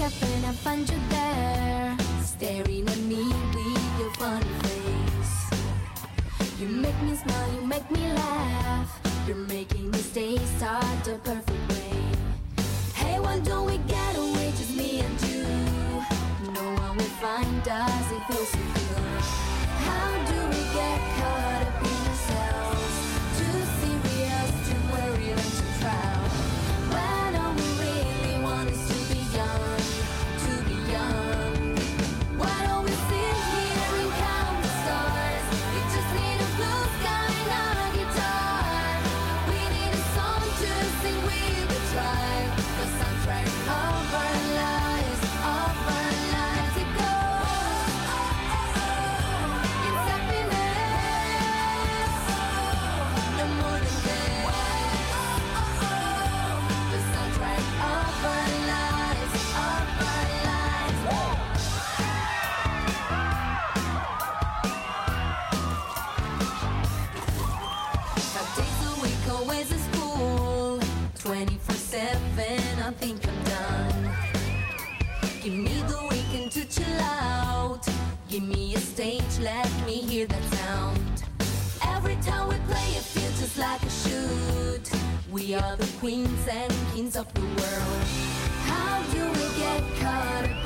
cafe and I find you there, staring at me with your funny face. You make me smile, you make me laugh. You're making this day start the perfect way. Hey, why don't we get away, just me and you? No one will find us, it feels so good. How do we get caught up in ourselves? Too serious, too worried and too proud. When all we really want is to be young, to be young. Why don't we sit here and count the stars? We just need a blue sky and a guitar. We need a song to sing with the tribe. The soundtrack of our lives, of our lives. It goes, it's happiness, no more than this. The soundtrack of our lives, of our lives. 5 days a week, always at school. 24/7, I think I'm done. Give me the weekend to chill out. Give me a stage, let me hear that sound. Every time we play, it feels just like a shoot. We are the queens and kings of the world. How do we get caught up